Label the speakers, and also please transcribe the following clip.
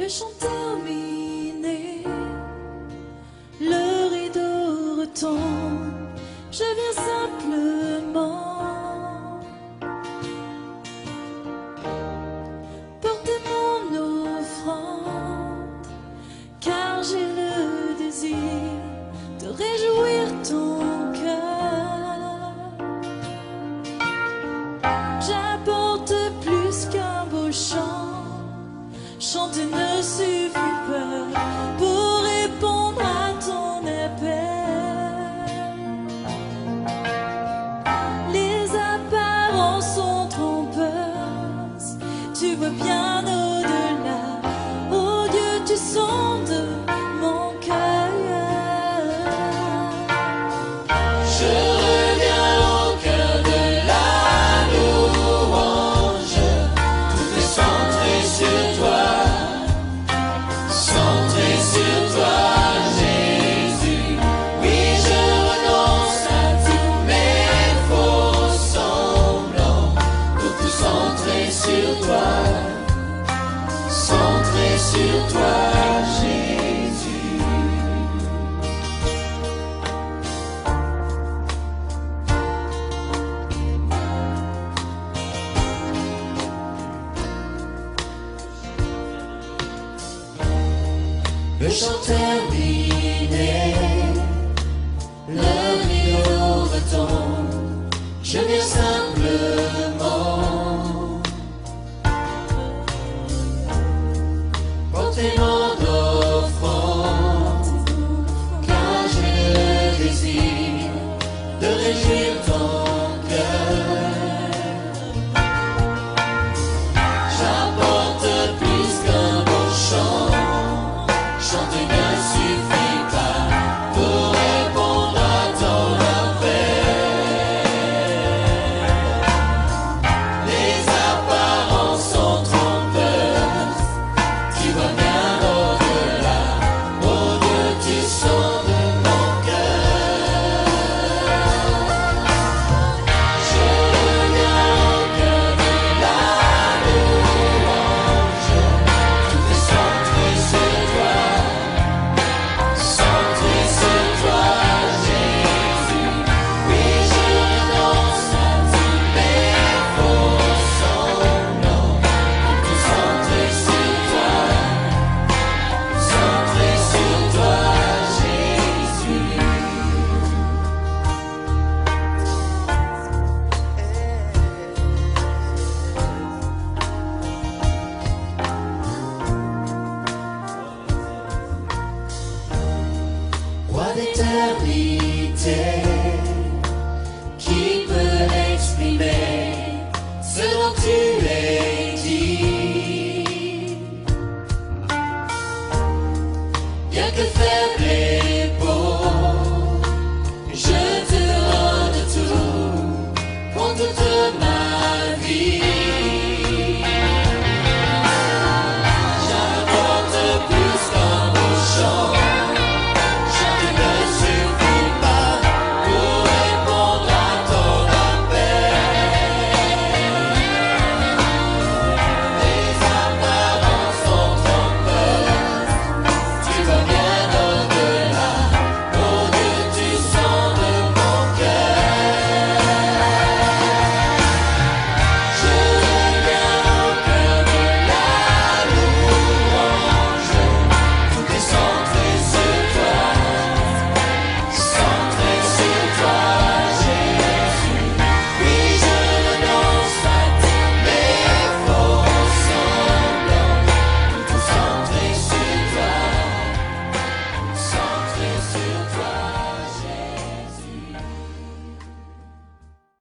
Speaker 1: Le chant terminé, le rideau retombe, je viens simplement porter mon offrande, car j'ai le désir de réjouir ton cœur. J'apporte plus qu'un beau chant, chanter ne suffit pas pour répondre à ton appel. Les apparences sont trompeuses, tu vois bien au-delà. Oh Dieu, tu sondes mon cœur.
Speaker 2: Je reviens au cœur de la louange, tout est centré sur toi. Centré sur toi, Jésus. Oui, je renonce à tous mes faux semblants, pour tout centrer sur toi. Centré sur toi, Jésus. Le chant terminé, le rideau retombe, je viens simplement porter mon offrande, car j'ai le désir de réjouir ton cœur. J'apporte plus qu'un beau chant, chanter ne suffit pas pour répondre à ton appel. Les apparences sont trompeuses, tu vois bien au-delà. Oh Dieu, tu sondes mon cœur. Je reviens au cœur de la louange, tout est centré sur toi. Centré sur toi, Jésus. Oui, je renonce à tous mes faux semblants, pour tout centrer sur toi. Centré sur toi, Jésus. Roi d'éternité, qui peut exprimer ce dont tu es dit? Bien que faible et